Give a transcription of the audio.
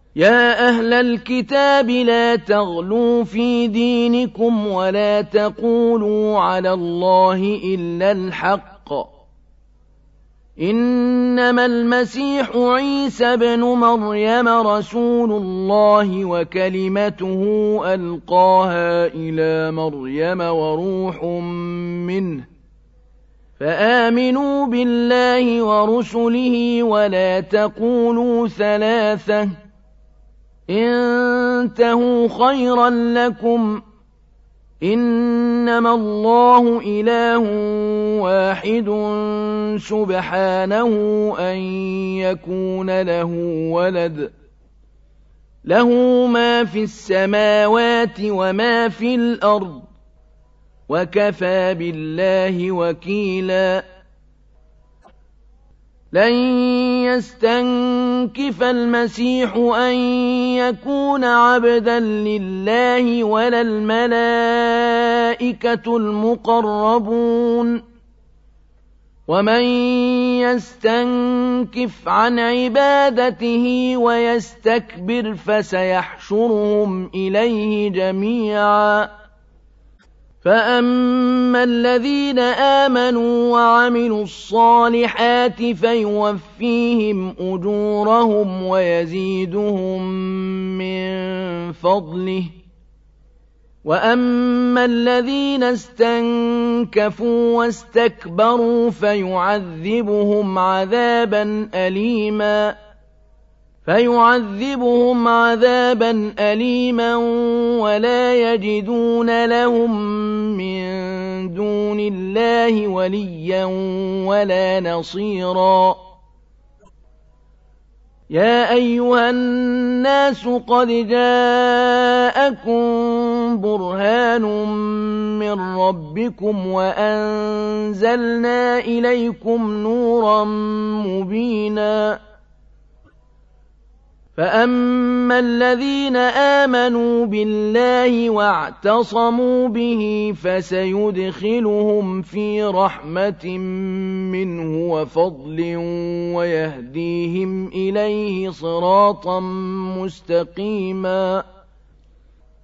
يا أهل الكتاب لا تغلوا في دينكم ولا تقولوا على الله إلا الحق إنما المسيح عيسى بن مريم رسول الله وكلمته ألقاها إلى مريم وروح منه فآمنوا بالله ورسله ولا تقولوا ثلاثة انتهوا خيرا لكم إنما الله إله واحد سبحانه أن يكون له ولد له ما في السماوات وما في الأرض وكفى بالله وكيلا لن يستنكف المسيح أن يكون عبدا لله ولا الملائكة المقربون ومن يستنكف عن عبادته ويستكبر فسيحشرهم إليه جميعا فأما الذين آمنوا وعملوا الصالحات فيوفيهم أجورهم ويزيدهم من فضله وأما الذين استنكفوا واستكبروا فيعذبهم عذابا أليما ولا يجدون لهم من دون الله وليا ولا نصيرا يا أيها الناس قد جاءكم برهان من ربكم وأنزلنا إليكم نورا مبينا فأما الذين آمنوا بالله واعتصموا به فسيدخلهم في رحمة منه وفضل ويهديهم إليه صراطا مستقيما